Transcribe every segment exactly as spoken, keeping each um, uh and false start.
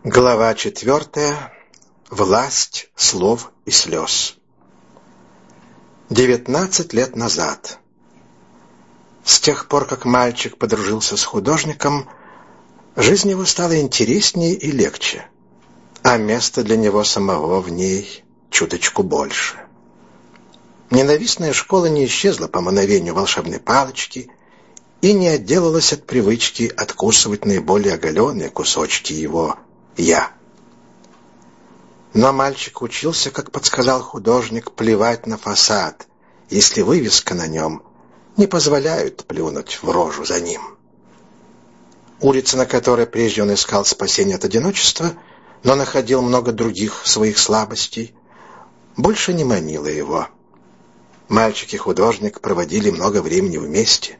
Глава четвертая. Власть слов и слез. Девятнадцать лет назад. С тех пор, как мальчик подружился с художником, жизнь его стала интереснее и легче, а место для него самого в ней чуточку больше. Ненавистная школа не исчезла по мановению волшебной палочки и не отделалась от привычки откусывать наиболее оголенные кусочки его «я». Но мальчик учился, как подсказал художник, плевать на фасад, если вывеска на нем не позволяет плюнуть в рожу за ним. Улица, на которой прежде он искал спасения от одиночества, но находил много других своих слабостей, больше не манила его. Мальчик и художник проводили много времени вместе.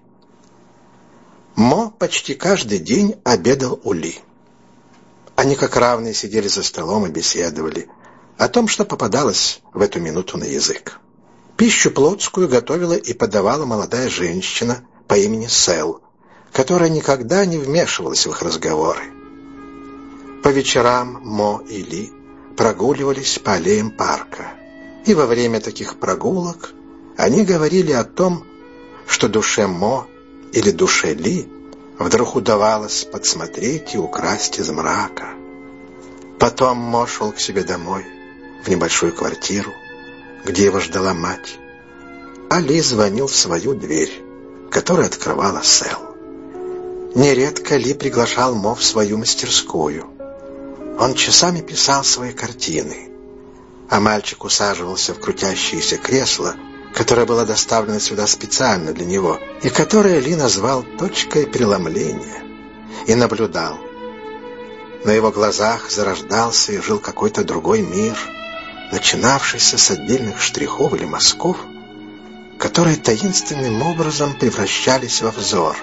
Мо почти каждый день обедал у Ли. Они как равные сидели за столом и беседовали о том, что попадалось в эту минуту на язык. Пищу плотскую готовила и подавала молодая женщина по имени Сэл, которая никогда не вмешивалась в их разговоры. По вечерам Мо и Ли прогуливались по аллеям парка, и во время таких прогулок они говорили о том, что душе Мо или душе Ли вдруг удавалось подсмотреть и украсть из мрака. Потом Мо шел к себе домой, в небольшую квартиру, где его ждала мать, а Ли звонил в свою дверь, которую открывала Сэл. Нередко Ли приглашал Мо в свою мастерскую. Он часами писал свои картины, а мальчик усаживался в крутящееся кресло, которое было доставлено сюда специально для него, и которое Ли назвал точкой преломления, и наблюдал. На его глазах зарождался и жил какой-то другой мир, начинавшийся с отдельных штрихов или мазков, которые таинственным образом превращались во взор.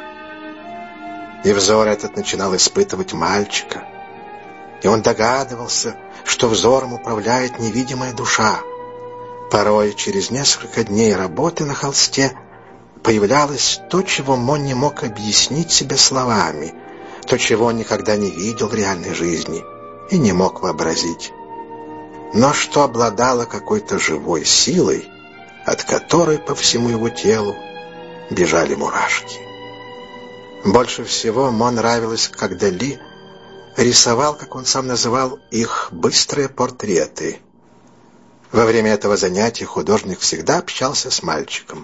И взор этот начинал испытывать мальчика, и он догадывался, что взором управляет невидимая душа. Порой через несколько дней работы на холсте появлялось то, чего Мо не мог объяснить себе словами, то, чего он никогда не видел в реальной жизни и не мог вообразить, но что обладало какой-то живой силой, от которой по всему его телу бежали мурашки. Больше всего Мо нравилось, когда Ли рисовал, как он сам называл их, быстрые портреты. Во время этого занятия художник всегда общался с мальчиком.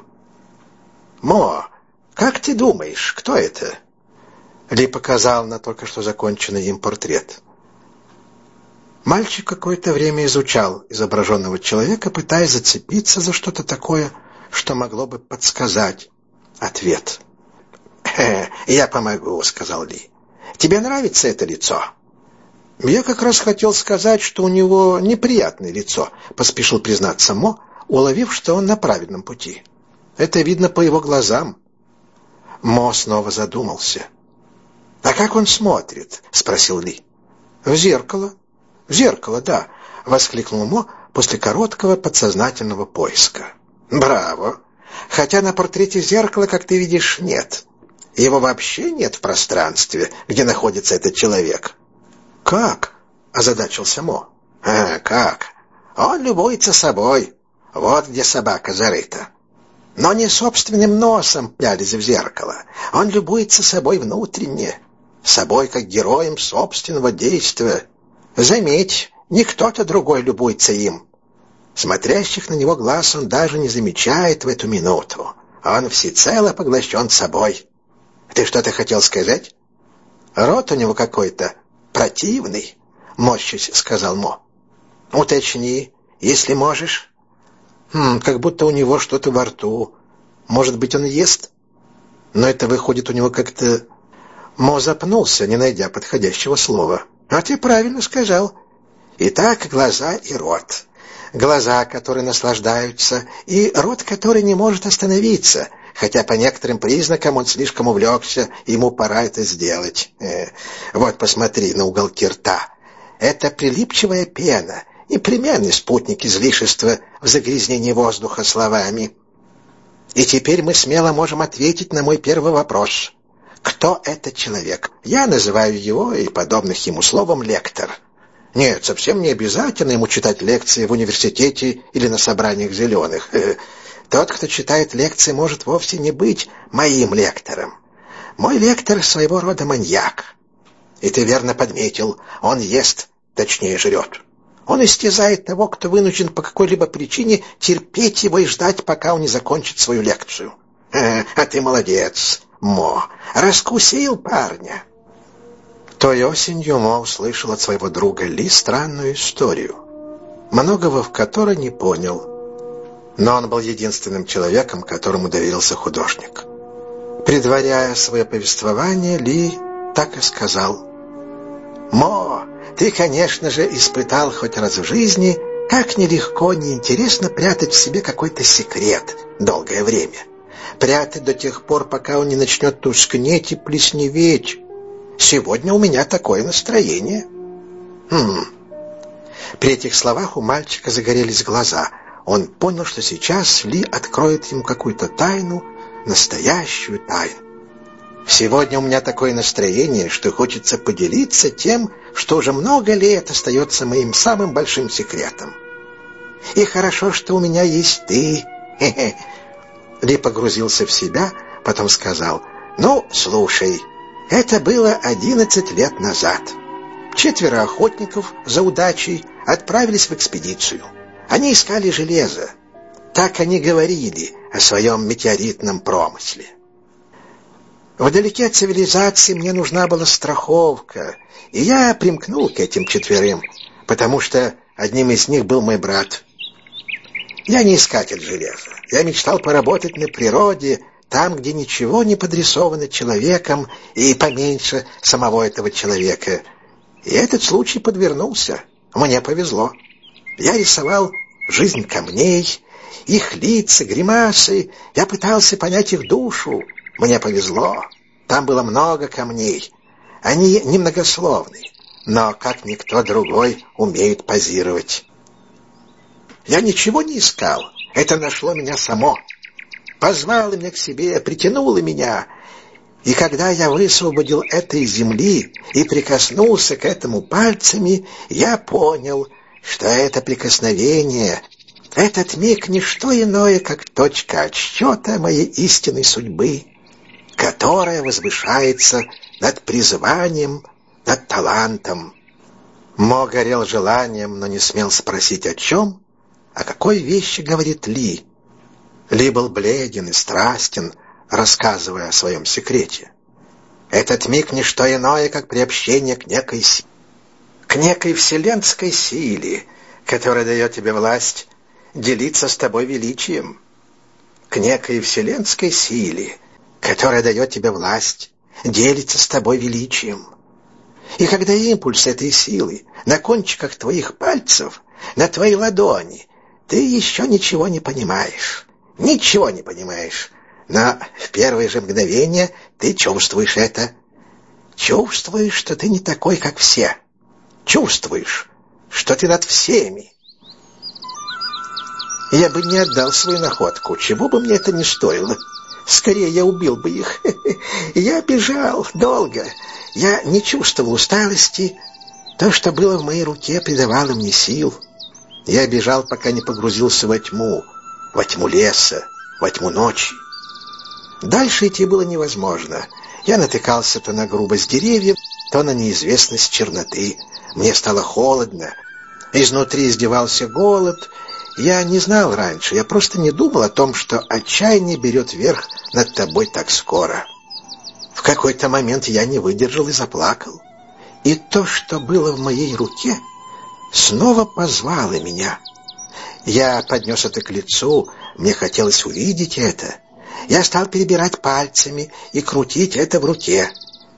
«Мо, как ты думаешь, кто это?» Ли показал на только что законченный им портрет. Мальчик какое-то время изучал изображенного человека, пытаясь зацепиться за что-то такое, что могло бы подсказать ответ. «Хе, я помогу», — сказал Ли. «Тебе нравится это лицо?» «Я как раз хотел сказать, что у него неприятное лицо», — поспешил признаться Мо, уловив, что он на правильном пути. «Это видно по его глазам». Мо снова задумался. «А как он смотрит?» — спросил Ли. «В зеркало». «В зеркало, да», — воскликнул Мо после короткого подсознательного поиска. «Браво! Хотя на портрете зеркала, как ты видишь, нет. Его вообще нет в пространстве, где находится этот человек». «Как?» — озадачился Мо. «А, как? Он любуется собой. Вот где собака зарыта. Но не собственным носом пялись в зеркало. Он любуется собой внутренне, собой как героем собственного действия. Заметь, не кто-то другой любуется им. Смотрящих на него глаз он даже не замечает в эту минуту. Он всецело поглощен собой. Ты что-то хотел сказать? Рот у него какой-то противный», — морщись сказал Мо. «Уточни, если можешь». «Хм, как будто у него что-то во рту. Может быть, он ест? Но это выходит у него как-то...» Мо запнулся, не найдя подходящего слова. «А ты правильно сказал. Итак, глаза и рот. Глаза, которые наслаждаются, и рот, который не может остановиться, хотя по некоторым признакам он слишком увлекся, ему пора это сделать. Э, вот посмотри на уголки рта. Это прилипчивая пена, непременный спутник излишества в загрязнении воздуха словами. И теперь мы смело можем ответить на мой первый вопрос. Кто этот человек? Я называю его и подобных ему словом лектор. Нет, совсем не обязательно ему читать лекции в университете или на собраниях зеленых. Тот, кто читает лекции, может вовсе не быть моим лектором. Мой лектор своего рода маньяк. И ты верно подметил, он ест, точнее жрет. Он истязает того, кто вынужден по какой-либо причине терпеть его и ждать, пока он не закончит свою лекцию. А, а ты молодец, Мо, раскусил парня. Той осенью Мо услышал от своего друга Ли странную историю, многого в которой не понял. Но он был единственным человеком, которому доверился художник. Предваряя свое повествование, Ли так и сказал: «Мо, ты, конечно же, испытал хоть раз в жизни, как нелегко, неинтересно прятать в себе какой-то секрет долгое время. Прятать до тех пор, пока он не начнет тускнеть и плесневеть. Сегодня у меня такое настроение». Хм. При этих словах у мальчика загорелись глаза. Он понял, что сейчас Ли откроет ему какую-то тайну, настоящую тайну. «Сегодня у меня такое настроение, что хочется поделиться тем, что уже много лет остается моим самым большим секретом. И хорошо, что у меня есть ты. Хе-хе». Ли погрузился в себя, потом сказал: «Ну, слушай, это было одиннадцать лет назад. Четверо охотников за удачей отправились в экспедицию. Они искали железо. Так они говорили о своем метеоритном промысле. Вдалеке от цивилизации мне нужна была страховка, и я примкнул к этим четверым, потому что одним из них был мой брат. Я не искатель железа. Я мечтал поработать на природе, там, где ничего не подрисовано человеком и поменьше самого этого человека. И этот случай подвернулся. Мне повезло. Я рисовал жизнь камней, их лица, гримасы. Я пытался понять их душу. Мне повезло. Там было много камней. Они немногословны, но, как никто другой, умеют позировать. Я ничего не искал. Это нашло меня само. Позвало меня к себе, притянуло меня. И когда я высвободил это из земли и прикоснулся к этому пальцами, я понял, что это прикосновение, этот миг — не что иное, как точка отсчета моей истинной судьбы, которая возвышается над призванием, над талантом. Мо горел желанием, но не смел спросить, о чем, о какой вещи говорит Ли. Ли был бледен и страстен, рассказывая о своем секрете. Этот миг — не что иное, как приобщение к некой силе, к некой вселенской силе, которая дает тебе власть делиться с тобой величием, к некой вселенской силе, которая дает тебе власть делиться с тобой величием. И когда импульс этой силы на кончиках твоих пальцев, на твоей ладони, ты еще ничего не понимаешь, ничего не понимаешь, но в первые же мгновения ты чувствуешь это, чувствуешь, что ты не такой, как все, чувствуешь, что ты над всеми. Я бы не отдал свою находку, чего бы мне это ни стоило. Скорее я убил бы их. Я бежал долго. Я не чувствовал усталости. То, что было в моей руке, придавало мне сил. Я бежал, пока не погрузился во тьму, во тьму леса, во тьму ночи. Дальше идти было невозможно. Я натыкался то на грубость деревьев, то на неизвестность черноты. Мне стало холодно. Изнутри издевался голод. Я не знал раньше, я просто не думал о том, что отчаяние берет верх над тобой так скоро. В какой-то момент я не выдержал и заплакал. И то, что было в моей руке, снова позвало меня. Я поднес это к лицу, мне хотелось увидеть это. Я стал перебирать пальцами и крутить это в руке.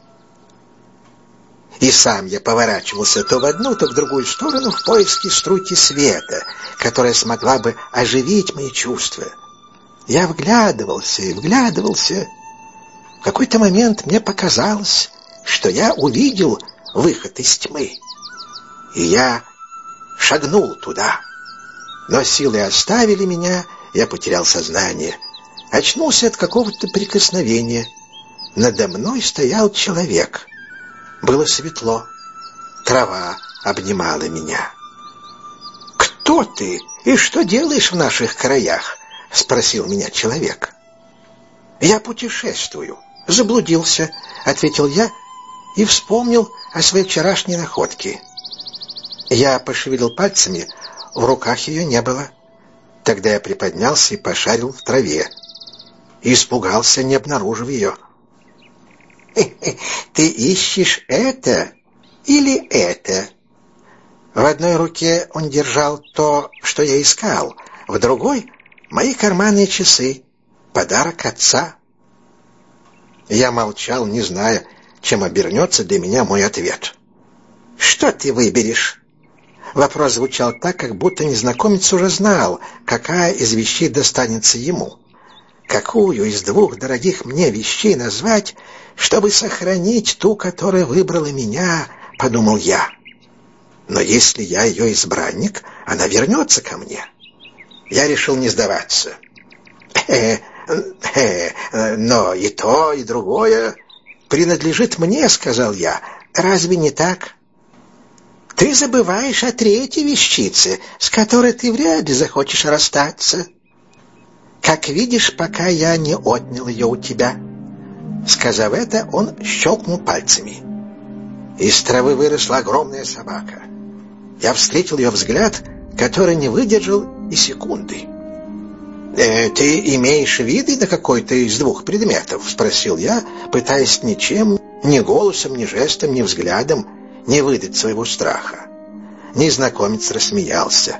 И сам я поворачивался то в одну, то в другую сторону в поиске струйки света, которая смогла бы оживить мои чувства. Я вглядывался и вглядывался. В какой-то момент мне показалось, что я увидел выход из тьмы. И я шагнул туда. Но силы оставили меня, я потерял сознание. Очнулся от какого-то прикосновения. Надо мной стоял человек. Было светло. Трава обнимала меня. «Кто ты и что делаешь в наших краях?» — спросил меня человек. «Я путешествую. Заблудился», — ответил я и вспомнил о своей вчерашней находке. Я пошевелил пальцами, в руках ее не было. Тогда я приподнялся и пошарил в траве. Испугался, не обнаружив ее. «Ты ищешь это или это?» В одной руке он держал то, что я искал, в другой — мои карманные часы, подарок отца. Я молчал, не зная, чем обернется для меня мой ответ. «Что ты выберешь?» Вопрос звучал так, как будто незнакомец уже знал, какая из вещей достанется ему. Какую из двух дорогих мне вещей назвать, чтобы сохранить ту, которая выбрала меня, подумал я. Но если я ее избранник, она вернется ко мне. Я решил не сдаваться. «Э, э, но и то, и другое принадлежит мне», — сказал я. «Разве не так?» «Ты забываешь о третьей вещице, с которой ты вряд ли захочешь расстаться. Как видишь, пока я не отнял ее у тебя». Сказав это, он щелкнул пальцами. Из травы выросла огромная собака. Я встретил ее взгляд, который не выдержал и секунды. «Э, «Ты имеешь виды на какой-то из двух предметов?» — спросил я, пытаясь ничем, ни голосом, ни жестом, ни взглядом не выдать своего страха. Незнакомец рассмеялся.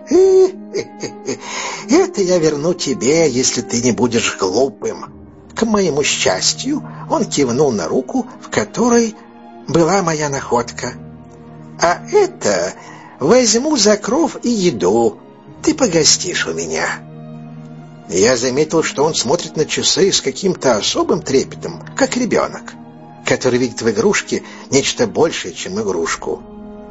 «Это я верну тебе, если ты не будешь глупым». К моему счастью, он кивнул на руку, в которой была моя находка. «А это возьму за кров и еду. Ты погостишь у меня». Я заметил, что он смотрит на часы с каким-то особым трепетом, как ребенок, который видит в игрушке нечто большее, чем игрушку.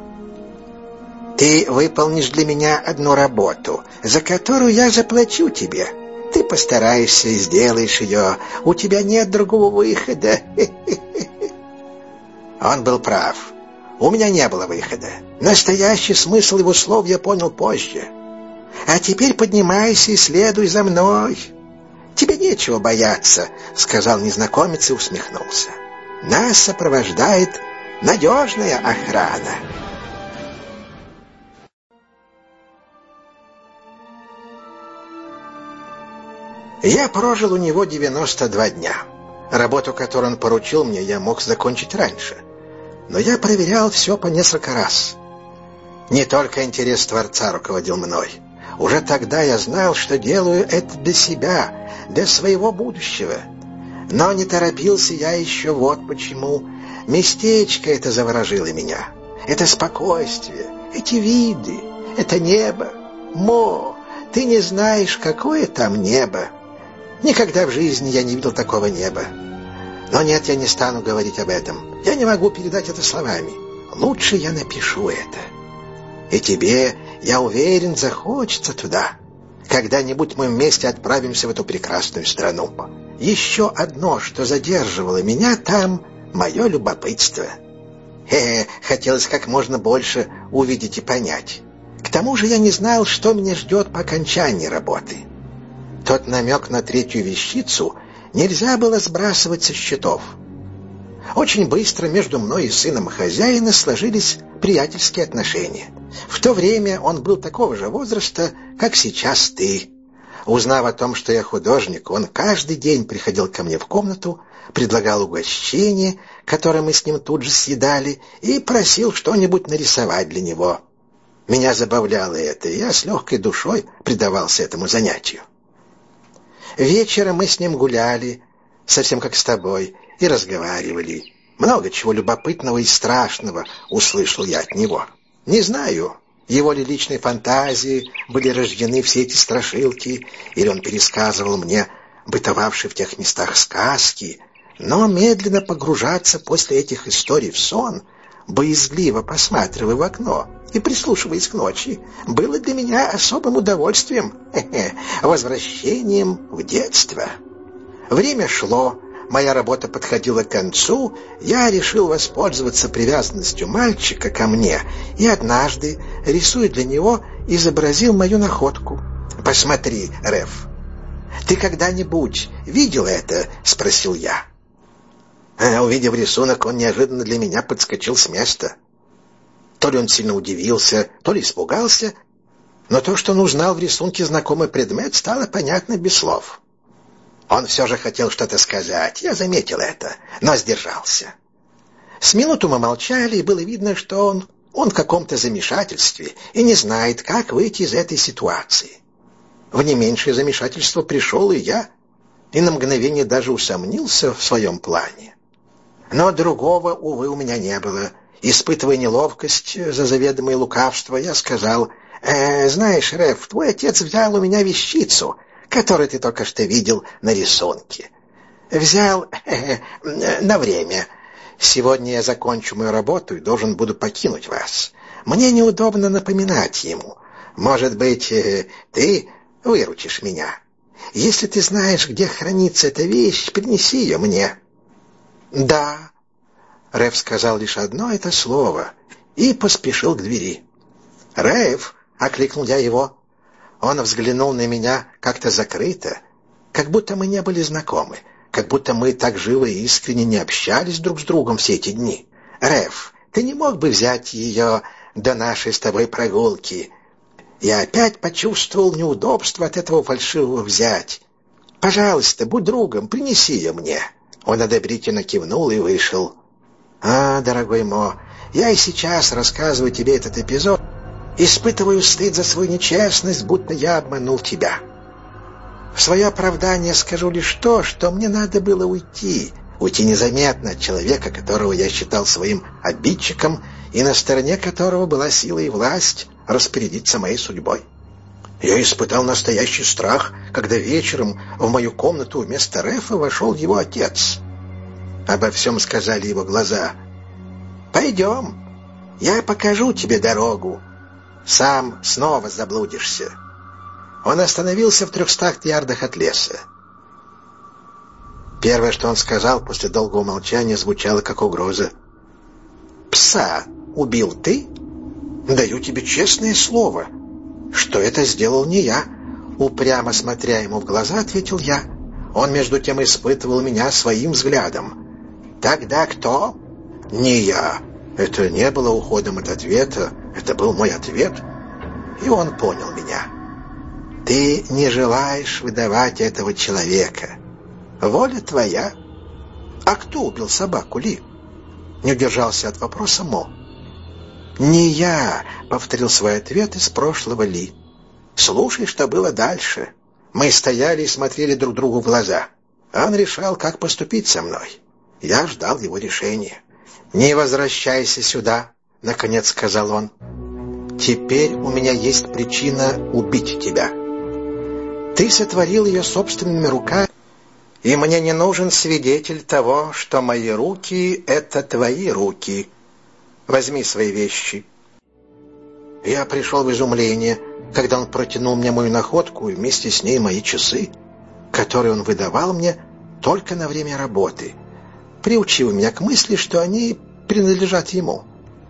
«Ты выполнишь для меня одну работу, за которую я заплачу тебе. Ты постараешься и сделаешь ее. У тебя нет другого выхода». Он был прав. У меня не было выхода. Настоящий смысл его слов я понял позже. «А теперь поднимайся и следуй за мной». «Тебе нечего бояться», — сказал незнакомец и усмехнулся. «Нас сопровождает надежная охрана». Я прожил у него девяносто два дня. Работу, которую он поручил мне, я мог закончить раньше. Но я проверял все по несколько раз. Не только интерес Творца руководил мной. Уже тогда я знал, что делаю это для себя, для своего будущего. Но не торопился я еще вот почему. Местечко это заворожило меня. Это спокойствие, эти виды, это небо. Мо, ты не знаешь, какое там небо. Никогда в жизни я не видел такого неба. Но нет, я не стану говорить об этом. Я не могу передать это словами. Лучше я напишу это. И тебе, я уверен, захочется туда. Когда-нибудь мы вместе отправимся в эту прекрасную страну. Еще одно, что задерживало меня там, мое любопытство. Хе-хе, хотелось как можно больше увидеть и понять. К тому же я не знал, что меня ждет по окончании работы. Тот намек на третью вещицу нельзя было сбрасывать со счетов. Очень быстро между мной и сыном хозяина сложились приятельские отношения. В то время он был такого же возраста, как сейчас ты. Узнав о том, что я художник, он каждый день приходил ко мне в комнату, предлагал угощение, которое мы с ним тут же съедали, и просил что-нибудь нарисовать для него. Меня забавляло это, и я с легкой душой предавался этому занятию. Вечером мы с ним гуляли, совсем как с тобой, и разговаривали. Много чего любопытного и страшного услышал я от него. Не знаю, его ли личной фантазии были рождены все эти страшилки, или он пересказывал мне бытовавшие в тех местах сказки, но медленно погружаться после этих историй в сон, боязливо посматривая в окно и прислушиваясь к ночи, было для меня особым удовольствием, хе-хе, возвращением в детство. Время шло, моя работа подходила к концу, я решил воспользоваться привязанностью мальчика ко мне и однажды, рисуя для него, изобразил мою находку. «Посмотри, Реф, ты когда-нибудь видел это?» — спросил я. А, увидев рисунок, он неожиданно для меня подскочил с места. То ли он сильно удивился, то ли испугался, но то, что он узнал в рисунке знакомый предмет, стало понятно без слов. Он все же хотел что-то сказать, я заметил это, но сдержался. С минуту мы молчали, и было видно, что он, он в каком-то замешательстве и не знает, как выйти из этой ситуации. В не меньшее замешательство пришел и я, и на мгновение даже усомнился в своем плане. Но другого, увы, у меня не было. Испытывая неловкость за заведомое лукавство, я сказал: э, «Знаешь, Реф, твой отец взял у меня вещицу, которую ты только что видел на рисунке. Взял э, э, на время. Сегодня я закончу мою работу и должен буду покинуть вас. Мне неудобно напоминать ему. Может быть, э, ты выручишь меня. Если ты знаешь, где хранится эта вещь, принеси ее мне». «Да», — Реф сказал лишь одно это слово и поспешил к двери. «Реф!» — окликнул я его. Он взглянул на меня как-то закрыто, как будто мы не были знакомы, как будто мы так живо и искренне не общались друг с другом все эти дни. «Реф, ты не мог бы взять ее до нашей с тобой прогулки?» Я опять почувствовал неудобство от этого фальшивого «взять». «Пожалуйста, будь другом, принеси ее мне». Он одобрительно кивнул и вышел. «А, дорогой Мо, я и сейчас рассказываю тебе этот эпизод, испытываю стыд за свою нечестность, будто я обманул тебя. В свое оправдание скажу лишь то, что мне надо было уйти, уйти незаметно от человека, которого я считал своим обидчиком и на стороне которого была сила и власть распорядиться моей судьбой. Я испытал настоящий страх, когда вечером в мою комнату вместо Рефа вошел его отец. Обо всем сказали его глаза. «Пойдем, я покажу тебе дорогу. Сам снова заблудишься». Он остановился в трехстах ярдах от леса. Первое, что он сказал после долгого молчания, звучало как угроза. «Пса убил ты? Даю тебе честное слово, что это сделал не я». Упрямо смотря ему в глаза, ответил я. Он между тем испытывал меня своим взглядом. «Тогда кто?» «Не я». Это не было уходом от ответа, это был мой ответ. И он понял меня. «Ты не желаешь выдавать этого человека. Воля твоя». «А кто убил собаку, Ли?» Не удержался от вопроса Мо. «Не я», — повторил свой ответ из прошлого Ли. «Слушай, что было дальше. Мы стояли и смотрели друг другу в глаза. Он решал, как поступить со мной. Я ждал его решения. «Не возвращайся сюда», — наконец сказал он. «Теперь у меня есть причина убить тебя. Ты сотворил ее собственными руками, и мне не нужен свидетель того, что мои руки — это твои руки. Возьми свои вещи». Я пришел в изумление, когда он протянул мне мою находку и вместе с ней мои часы, которые он выдавал мне только на время работы, приучив меня к мысли, что они принадлежат ему.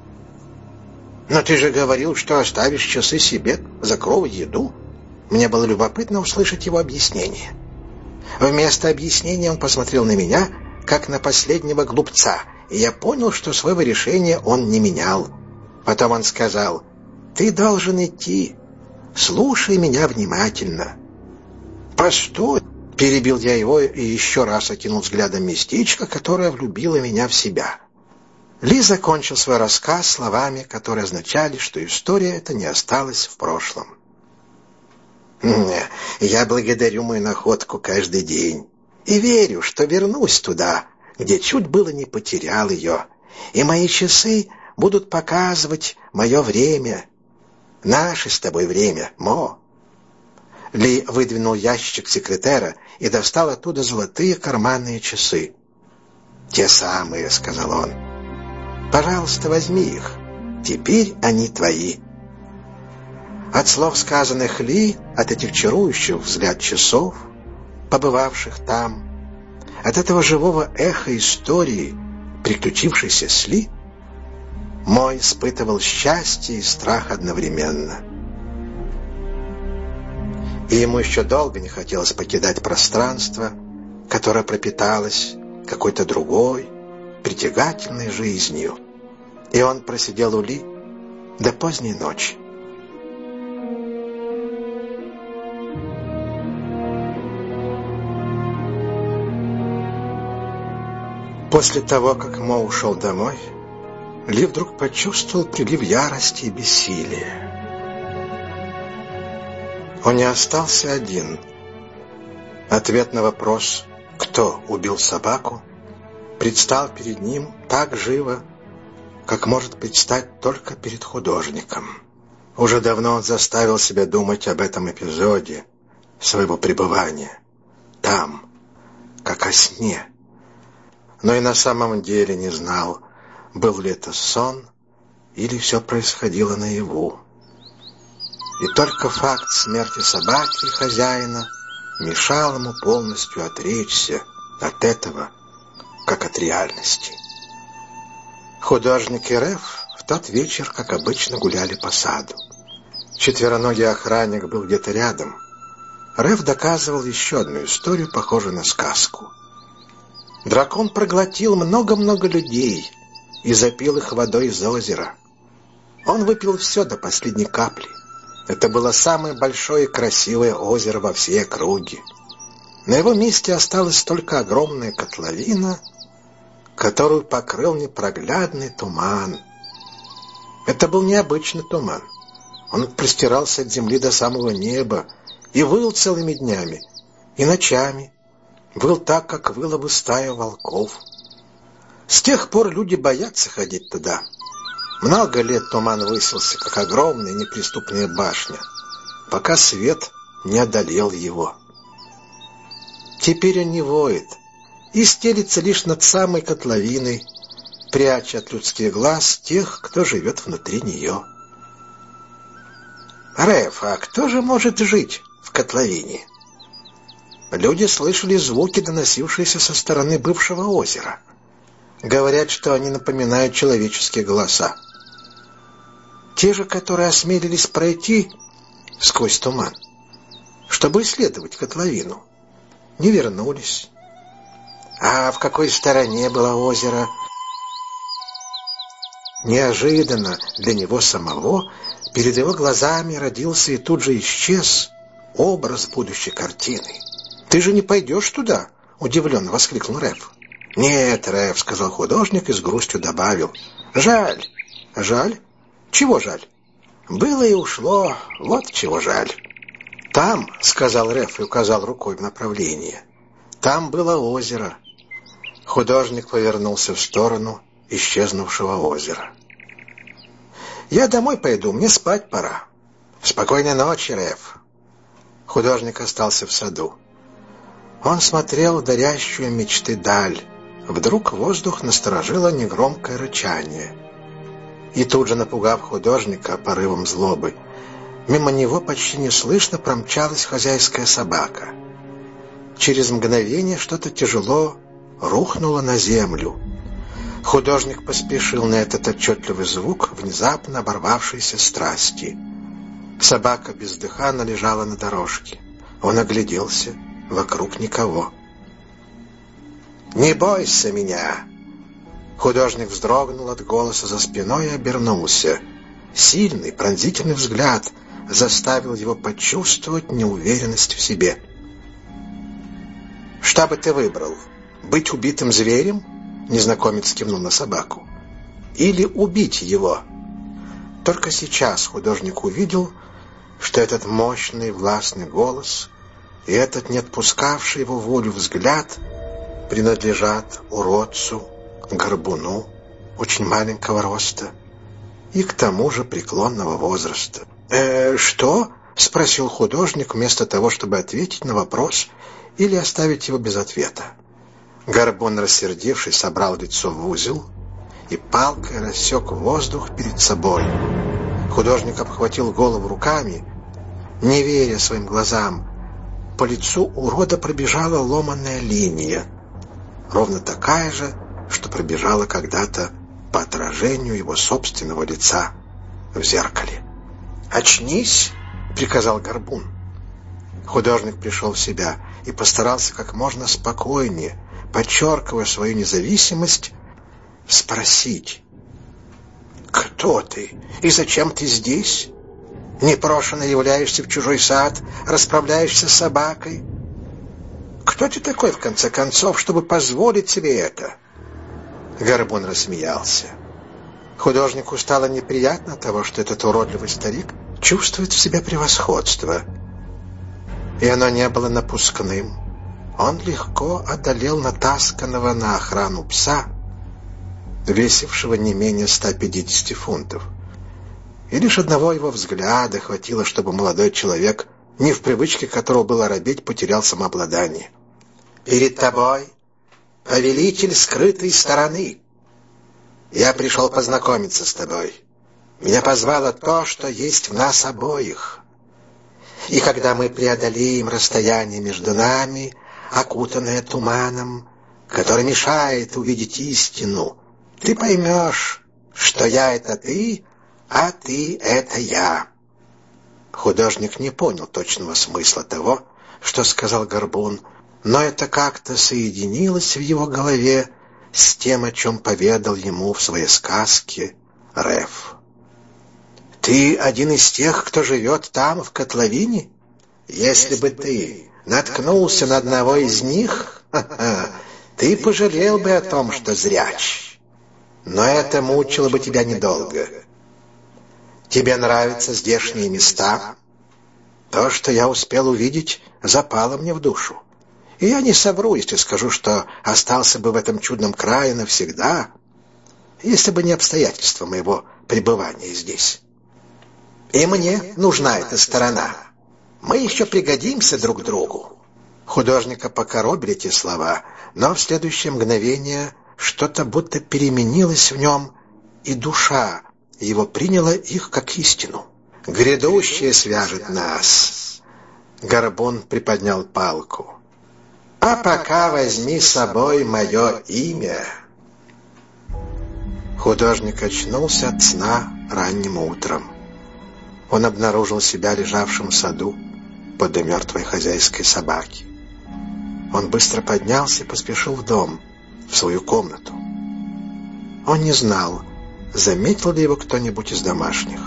«Но ты же говорил, что оставишь часы себе за кров и еду». Мне было любопытно услышать его объяснение. Вместо объяснения он посмотрел на меня, как на последнего глупца, и я понял, что своего решения он не менял. Потом он сказал: «Ты должен идти. Слушай меня внимательно». «Постой!» — перебил я его и еще раз окинул взглядом местечко, которое влюбило меня в себя. Ли закончил свой рассказ словами, которые означали, что история эта не осталась в прошлом. «Я благодарю мою находку каждый день и верю, что вернусь туда, где чуть было не потерял ее, и мои часы будут показывать мое время, наше с тобой время, Мо». Ли выдвинул ящик секретера и достал оттуда золотые карманные часы. «Те самые», — сказал он. «Пожалуйста, возьми их. Теперь они твои». От слов, сказанных Ли, от этих чарующих взгляд часов, побывавших там, от этого живого эха истории, приключившейся с Ли, Мо испытывал счастье и страх одновременно. И ему еще долго не хотелось покидать пространство, которое пропиталось какой-то другой, притягательной жизнью. И он просидел у Ли до поздней ночи. После того, как Мо ушел домой, Ли вдруг почувствовал прилив ярости и бессилия. Он не остался один. Ответ на вопрос, кто убил собаку, предстал перед ним так живо, как может предстать только перед художником. Уже давно он заставил себя думать об этом эпизоде своего пребывания там, как о сне. Но и на самом деле не знал, был ли это сон или все происходило наяву. И только факт смерти собаки и хозяина мешал ему полностью отречься от этого, как от реальности. Художник и Реф в тот вечер, как обычно, гуляли по саду. Четвероногий охранник был где-то рядом. Реф доказывал еще одну историю, похожую на сказку. Дракон проглотил много-много людей и запил их водой из озера. Он выпил все до последней капли. Это было самое большое и красивое озеро во всей округе. На его месте осталась только огромная котловина, которую покрыл непроглядный туман. Это был необычный туман. Он простирался от земли до самого неба и выл целыми днями и ночами. Выл так, как выла бы стая волков. С тех пор люди боятся ходить туда. Много лет туман высился, как огромная неприступная башня, пока свет не одолел его. Теперь он не воет и стелится лишь над самой котловиной, пряча от людских глаз тех, кто живет внутри нее. Реф, а кто же может жить в котловине? Люди слышали звуки, доносившиеся со стороны бывшего озера. Говорят, что они напоминают человеческие голоса. Те же, которые осмелились пройти сквозь туман, чтобы исследовать котловину, не вернулись. А в какой стороне было озеро? Неожиданно для него самого перед его глазами родился и тут же исчез образ будущей картины. «Ты же не пойдешь туда?» — удивленно воскликнул Реф. «Нет, Реф», — сказал художник и с грустью добавил. «Жаль». «Жаль? Чего жаль?» «Было и ушло, вот чего жаль». «Там», — сказал Реф и указал рукой в направлении, — «там было озеро». Художник повернулся в сторону исчезнувшего озера. «Я домой пойду, мне спать пора». «Спокойной ночи, Реф». Художник остался в саду. Он смотрел в дарящую мечты даль. Вдруг воздух насторожило негромкое рычание. И тут же, напугав художника порывом злобы, мимо него почти неслышно промчалась хозяйская собака. Через мгновение что-то тяжело рухнуло на землю. Художник поспешил на этот отчетливый звук внезапно оборвавшейся страсти. Собака бездыханно лежала на дорожке. Он огляделся. Вокруг никого. «Не бойся меня!» Художник вздрогнул от голоса за спиной и обернулся. Сильный, пронзительный взгляд заставил его почувствовать неуверенность в себе. «Что бы ты выбрал? Быть убитым зверем?» Незнакомец кивнул на собаку. «Или убить его?» Только сейчас художник увидел, что этот мощный властный голос и этот не отпускавший его волю взгляд принадлежат уродцу, горбуну, очень маленького роста и к тому же преклонного возраста. «Э, что?» — спросил художник вместо того, чтобы ответить на вопрос или оставить его без ответа. Горбун, рассердившись, собрал лицо в узел и палкой рассек воздух перед собой. Художник обхватил голову руками, не веря своим глазам. По лицу урода пробежала ломаная линия. ровно такая же, что пробежала когда-то по отражению его собственного лица в зеркале. «Очнись!» — приказал Горбун. Художник пришел в себя и постарался как можно спокойнее, подчеркивая свою независимость, спросить: «Кто ты и зачем ты здесь? Непрошено являешься в чужой сад, расправляешься с собакой. Кто ты такой, в конце концов, чтобы позволить себе это?» Горбун рассмеялся. Художнику стало неприятно от того, что этот уродливый старик чувствует в себе превосходство. И оно не было напускным. Он легко одолел натасканного на охрану пса, весившего не менее ста пятидесяти фунтов. И лишь одного его взгляда хватило, чтобы молодой человек, не в привычке которого было робеть, потерял самообладание. «Перед тобой повелитель скрытой стороны. Я пришел познакомиться с тобой. Меня позвало то, что есть в нас обоих. И когда мы преодолеем расстояние между нами, окутанное туманом, который мешает увидеть истину, ты поймешь, что я — это ты, а ты — это я». Художник не понял точного смысла того, что сказал Горбун, но это как-то соединилось в его голове с тем, о чем поведал ему в своей сказке Реф. «Ты один из тех, кто живет там, в котловине? Если бы ты наткнулся на одного из них, ты пожалел бы о том, что зряч. Но это мучило бы тебя недолго. Тебе нравятся здешние места? То, что я успел увидеть, запало мне в душу. И я не совру, если скажу, что остался бы в этом чудном крае навсегда, если бы не обстоятельства моего пребывания здесь. И мне нужна эта сторона. Мы еще пригодимся друг другу». Художника покоробили эти слова, но в следующее мгновение что-то будто переменилось в нем, и душа его приняла их как истину. «Грядущее свяжет нас». Горбун приподнял палку. «А пока возьми с собой мое имя». Художник очнулся от сна ранним утром. Он обнаружил себя лежавшим в саду подле мертвой хозяйской собаки. Он быстро поднялся и поспешил в дом, в свою комнату. Он не знал, заметил ли его кто-нибудь из домашних.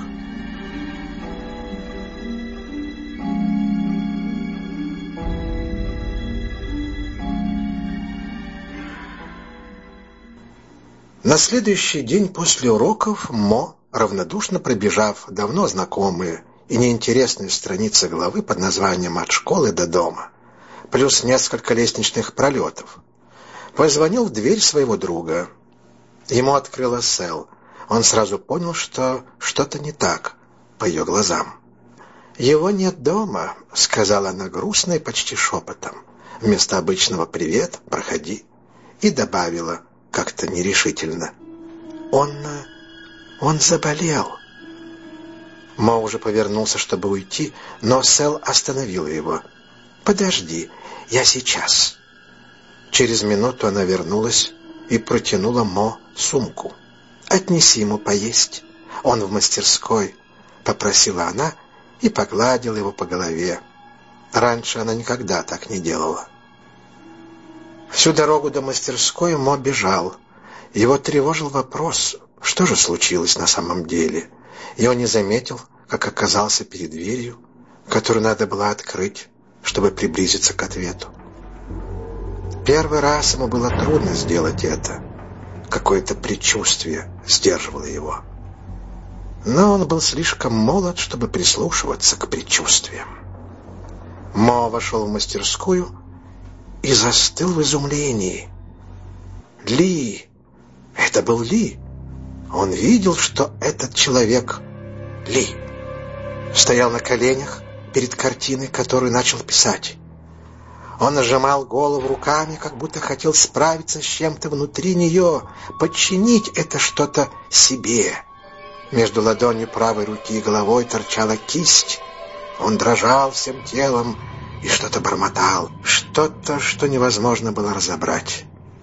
На следующий день после уроков Мо, равнодушно пробежав давно знакомые и неинтересные страницы главы под названием «От школы до дома», плюс несколько лестничных пролетов, позвонил в дверь своего друга. Ему открыла Сэл. Он сразу понял, что что-то не так по ее глазам. «Его нет дома», — сказала она грустно и почти шепотом, вместо обычного «привет, проходи», и добавила как-то нерешительно: «Он... он заболел». Мо уже повернулся, чтобы уйти, но Сэл остановила его. «Подожди, я сейчас». Через минуту она вернулась и протянула Мо сумку. «Отнеси ему поесть. Он в мастерской», — попросила она и погладила его по голове. Раньше она никогда так не делала. Всю дорогу до мастерской Мо бежал. Его тревожил вопрос, что же случилось на самом деле, и он не заметил, как оказался перед дверью, которую надо было открыть, чтобы приблизиться к ответу. Первый раз ему было трудно сделать это. Какое-то предчувствие сдерживало его. Но он был слишком молод, чтобы прислушиваться к предчувствиям. Мо вошел в мастерскую и застыл в изумлении. Ли! Это был Ли! Он видел, что этот человек Ли стоял на коленях перед картиной, которую начал писать. Он нажимал голову руками, как будто хотел справиться с чем-то внутри нее, подчинить это что-то себе. Между ладонью правой руки и головой торчала кисть. Он дрожал всем телом и что-то бормотал, что-то, что невозможно было разобрать.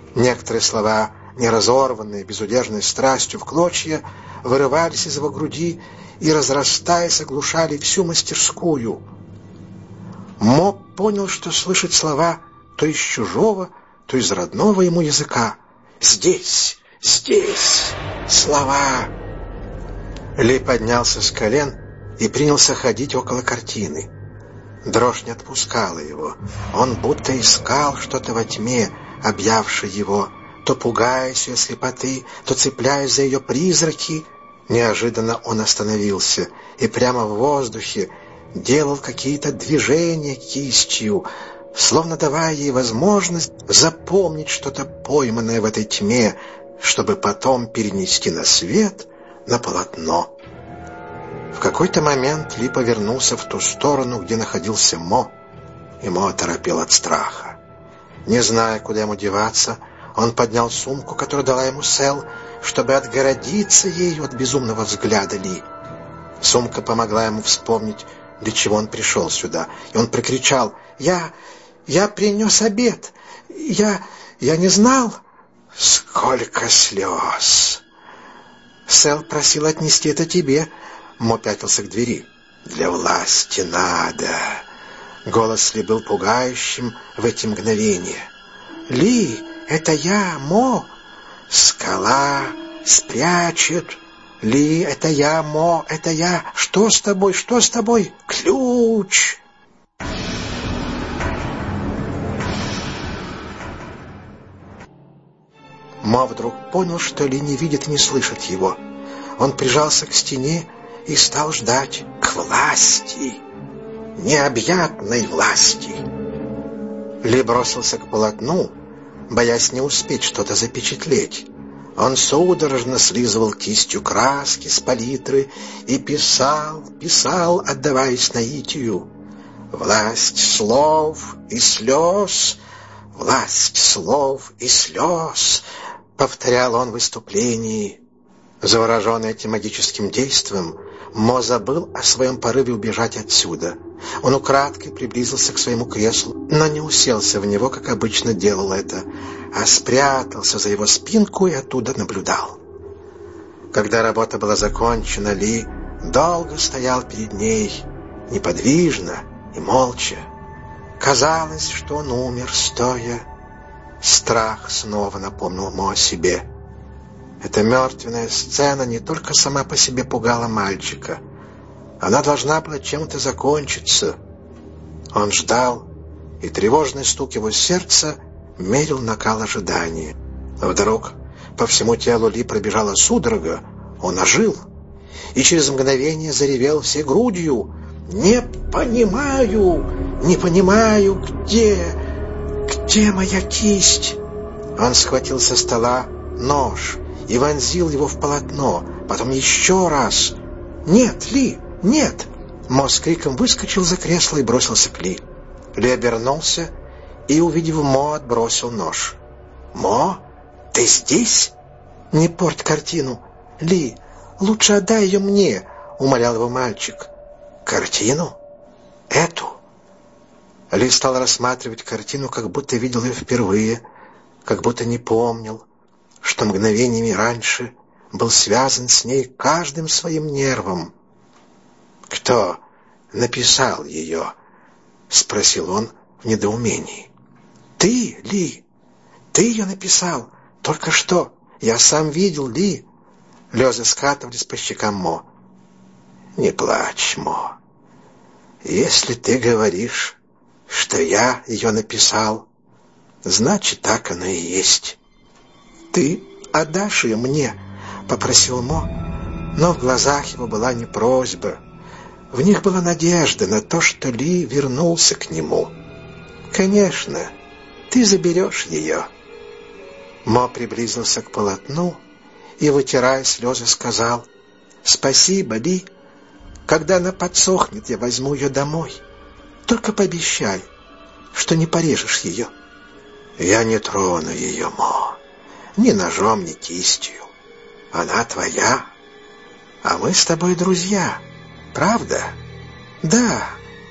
Некоторые слова, не разорванные безудержной страстью в клочья, вырывались из его груди и, разрастаясь, оглушали всю мастерскую. Мо понял, что слышит слова то из чужого, то из родного ему языка. «Здесь! Здесь! Слова!» Ли поднялся с колен и принялся ходить около картины. Дрожь не отпускала его. Он будто искал что-то во тьме, объявшей его, то пугаясь ее слепоты, то цепляясь за ее призраки. Неожиданно он остановился и прямо в воздухе делал какие-то движения кистью, словно давая ей возможность запомнить что-то пойманное в этой тьме, чтобы потом перенести на свет, на полотно. В какой-то момент Ли повернулся в ту сторону, где находился Мо, и Мо оторопел от страха. Не зная, куда ему деваться, он поднял сумку, которую дала ему Сэл, чтобы отгородиться ею от безумного взгляда Ли. Сумка помогла ему вспомнить, для чего он пришел сюда, и он прокричал: «Я... я принес обед! Я... я не знал!» «Сколько слез!» «Сэл просил отнести это тебе». Мо пятился к двери. «Для власти надо!» Голос Ли был пугающим в эти мгновения. «Ли, это я, Мо!» «Скала спрячет!» «Ли, это я, Мо, это я! Что с тобой, что с тобой? Ключ!» Мо вдруг понял, что Ли не видит и не слышит его. Он прижался к стене и стал ждать. К власти! Необъятной власти! Ли бросился к полотну, боясь не успеть что-то запечатлеть. Он судорожно слизывал кистью краски с палитры и писал, писал, отдаваясь наитию. «Власть слов и слез, власть слов и слез», — повторял он в выступлении. Завороженный этим магическим действием, Мо забыл о своем порыве убежать отсюда. Он украдкой приблизился к своему креслу, но не уселся в него, как обычно делал это, а спрятался за его спинку и оттуда наблюдал. Когда работа была закончена, Ли долго стоял перед ней, неподвижно и молча. Казалось, что он умер, стоя. Страх снова напомнил Мо о себе. Эта мертвенная сцена не только сама по себе пугала мальчика. Она должна была чем-то закончиться. Он ждал, и тревожный стук его сердца мерил накал ожидания. Вдруг по всему телу Ли пробежала судорога, он ожил, и через мгновение заревел всей грудью: «Не понимаю, не понимаю, где, где моя кисть?» Он схватил со стола нож и вонзил его в полотно, потом еще раз. «Нет, Ли, нет!» Мо с криком выскочил за кресло и бросился к Ли. Ли обернулся и, увидев Мо, отбросил нож. «Мо, ты здесь?» «Не порть картину! Ли, лучше отдай ее мне!» — умолял его мальчик. «Картину? Эту?» Ли стал рассматривать картину, как будто видел ее впервые, как будто не помнил, что мгновениями раньше был связан с ней каждым своим нервом. «Кто написал ее?» — спросил он в недоумении. «Ты, Ли, ты ее написал. Только что. Я сам видел, Ли». Слезы скатывались по щекам Мо. «Не плачь, Мо. Если ты говоришь, что я ее написал, значит, так оно и есть». «Ты отдашь ее мне?» — попросил Мо, но в глазах его была не просьба. В них была надежда на то, что Ли вернулся к нему. «Конечно, ты заберешь ее». Мо приблизился к полотну и, вытирая слезы, сказал: «Спасибо, Ли. Когда она подсохнет, я возьму ее домой. Только пообещай, что не порежешь ее». «Я не трону ее, Мо. Ни ножом, ни кистью. Она твоя, а мы с тобой друзья, правда?» «Да.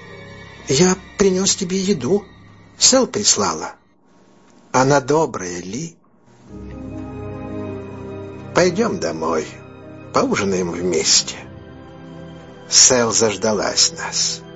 Я принес тебе еду. Сэл прислала». «Она добрая, Ли. Пойдем домой, поужинаем вместе. Сэл заждалась нас.